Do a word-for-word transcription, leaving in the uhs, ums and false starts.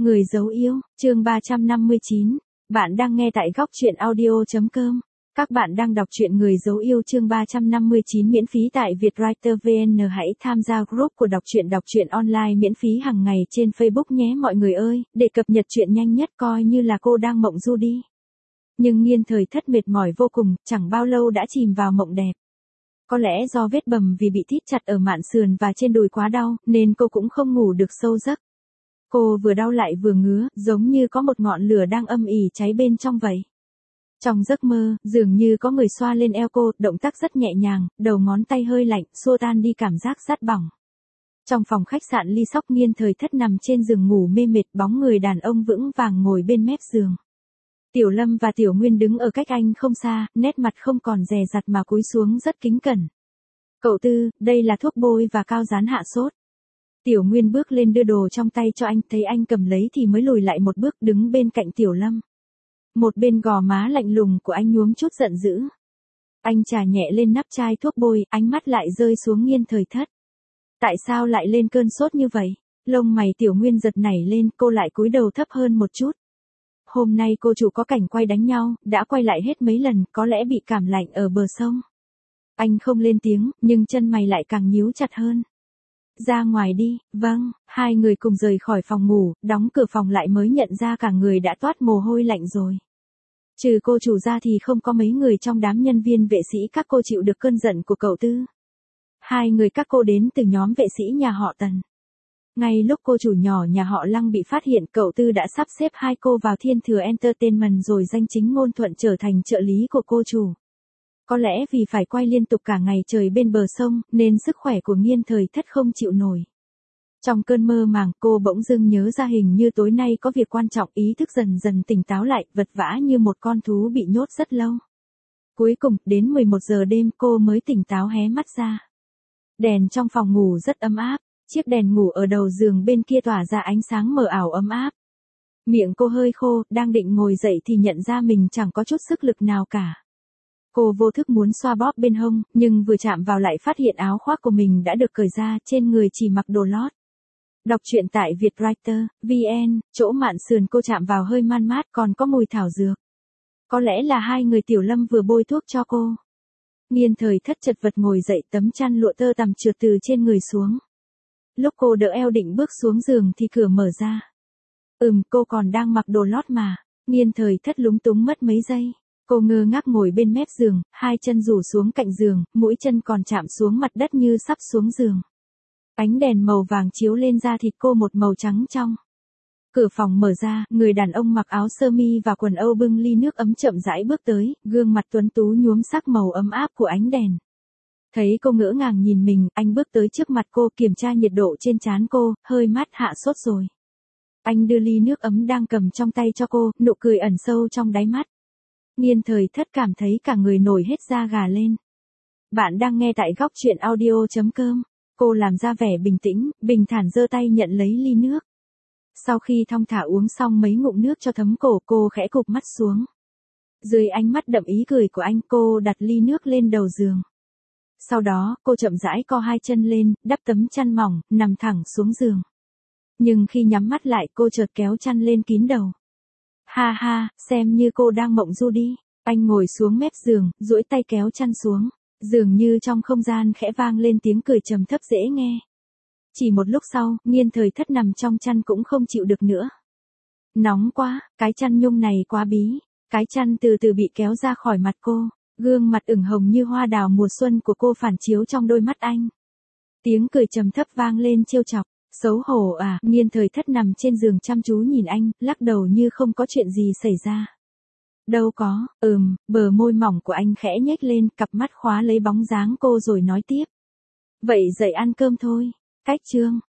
Người dấu yêu, chương ba trăm năm mươi chín. Bạn đang nghe tại góc truyện audio.com. Các bạn đang đọc truyện Người dấu yêu chương ba trăm năm mươi chín miễn phí tại Vietwriter vê en. Hãy tham gia group của đọc truyện đọc truyện online miễn phí hàng ngày trên Facebook nhé mọi người ơi, để cập nhật truyện nhanh nhất coi như là cô đang mộng du đi. Nhưng Nghiên Thời Thất mệt mỏi vô cùng, chẳng bao lâu đã chìm vào mộng đẹp. Có lẽ do vết bầm vì bị thít chặt ở mạn sườn và trên đùi quá đau, nên cô cũng không ngủ được sâu giấc. Cô vừa đau lại vừa ngứa, giống như có một ngọn lửa đang âm ỉ cháy bên trong vậy. Trong giấc mơ, dường như có người xoa lên eo cô, động tác rất nhẹ nhàng, đầu ngón tay hơi lạnh, xua tan đi cảm giác rát bỏng. Trong phòng khách sạn Ly Sóc, Nghiên Thời Thất nằm trên giường ngủ mê mệt, bóng người đàn ông vững vàng ngồi bên mép giường. Tiểu Lâm và Tiểu Nguyên đứng ở cách anh không xa, nét mặt không còn dè dặt mà cúi xuống rất kính cẩn. Cậu Tư, đây là thuốc bôi và cao dán hạ sốt. Tiểu Nguyên bước lên đưa đồ trong tay cho anh, thấy anh cầm lấy thì mới lùi lại một bước đứng bên cạnh Tiểu Lâm. Một bên gò má lạnh lùng của anh nhuốm chút giận dữ. Anh chà nhẹ lên nắp chai thuốc bôi, ánh mắt lại rơi xuống Nghiên Thời Thất. Tại sao lại lên cơn sốt như vậy? Lông mày Tiểu Nguyên giật nảy lên, cô lại cúi đầu thấp hơn một chút. Hôm nay cô chủ có cảnh quay đánh nhau, đã quay lại hết mấy lần, có lẽ bị cảm lạnh ở bờ sông. Anh không lên tiếng, nhưng chân mày lại càng nhíu chặt hơn. Ra ngoài đi, vâng, hai người cùng rời khỏi phòng ngủ, đóng cửa phòng lại mới nhận ra cả người đã toát mồ hôi lạnh rồi. Trừ cô chủ ra thì không có mấy người trong đám nhân viên vệ sĩ các cô chịu được cơn giận của cậu Tư. Hai người các cô đến từ nhóm vệ sĩ nhà họ Tần. Ngay lúc cô chủ nhỏ nhà họ Lăng bị phát hiện, cậu Tư đã sắp xếp hai cô vào Thiên Thừa Entertainment rồi danh chính ngôn thuận trở thành trợ lý của cô chủ. Có lẽ vì phải quay liên tục cả ngày trời bên bờ sông, nên sức khỏe của Nghiên Thời Thất không chịu nổi. Trong cơn mơ màng, cô bỗng dưng nhớ ra hình như tối nay có việc quan trọng, ý thức dần dần tỉnh táo lại, vật vã như một con thú bị nhốt rất lâu. Cuối cùng, đến mười một giờ đêm cô mới tỉnh táo hé mắt ra. Đèn trong phòng ngủ rất ấm áp, chiếc đèn ngủ ở đầu giường bên kia tỏa ra ánh sáng mờ ảo ấm áp. Miệng cô hơi khô, đang định ngồi dậy thì nhận ra mình chẳng có chút sức lực nào cả. Cô vô thức muốn xoa bóp bên hông, nhưng vừa chạm vào lại phát hiện áo khoác của mình đã được cởi ra, trên người chỉ mặc đồ lót. Đọc truyện tại Vietwriter vê en, chỗ mạn sườn cô chạm vào hơi man mát, còn có mùi thảo dược. Có lẽ là hai người Tiểu Lâm vừa bôi thuốc cho cô. Nghiên Thời Thất chật vật ngồi dậy, tấm chăn lụa tơ tằm trượt từ trên người xuống. Lúc cô đỡ eo định bước xuống giường thì cửa mở ra. Ừm, cô còn đang mặc đồ lót mà. Nghiên Thời Thất lúng túng mất mấy giây. Cô ngơ ngác ngồi bên mép giường, hai chân rủ xuống cạnh giường, mũi chân còn chạm xuống mặt đất như sắp xuống giường. Ánh đèn màu vàng chiếu lên da thịt cô một màu trắng trong. Cửa phòng mở ra, người đàn ông mặc áo sơ mi và quần âu bưng ly nước ấm chậm rãi bước tới, gương mặt tuấn tú nhuốm sắc màu ấm áp của ánh đèn. Thấy cô ngỡ ngàng nhìn mình, anh bước tới trước mặt cô, kiểm tra nhiệt độ trên trán cô, hơi mát, hạ sốt rồi. Anh đưa ly nước ấm đang cầm trong tay cho cô, nụ cười ẩn sâu trong đáy mắt. Nghiên Thời Thất cảm thấy cả người nổi hết da gà lên. Bạn đang nghe tại góc truyện audio.com. Cô làm ra vẻ bình tĩnh, bình thản giơ tay nhận lấy ly nước. Sau khi thong thả uống xong mấy ngụm nước cho thấm cổ, cô khẽ cụp mắt xuống. Dưới ánh mắt đậm ý cười của anh, cô đặt ly nước lên đầu giường. Sau đó, cô chậm rãi co hai chân lên, đắp tấm chăn mỏng, nằm thẳng xuống giường. Nhưng khi nhắm mắt lại, cô chợt kéo chăn lên kín đầu. Ha ha, xem như cô đang mộng du đi. Anh ngồi xuống mép giường, duỗi tay kéo chăn xuống. Dường như trong không gian khẽ vang lên tiếng cười trầm thấp dễ nghe. Chỉ một lúc sau, Nghiên Thời Thất nằm trong chăn cũng không chịu được nữa. Nóng quá, cái chăn nhung này quá bí. Cái chăn từ từ bị kéo ra khỏi mặt cô. Gương mặt ửng hồng như hoa đào mùa xuân của cô phản chiếu trong đôi mắt anh. Tiếng cười trầm thấp vang lên trêu chọc. Xấu hổ à? Nghiên Thời Thất nằm trên giường chăm chú nhìn anh, lắc đầu như không có chuyện gì xảy ra. Đâu có, ừm, bờ môi mỏng của anh khẽ nhếch lên, cặp mắt khóa lấy bóng dáng cô rồi nói tiếp. Vậy dậy ăn cơm thôi. Cách chương.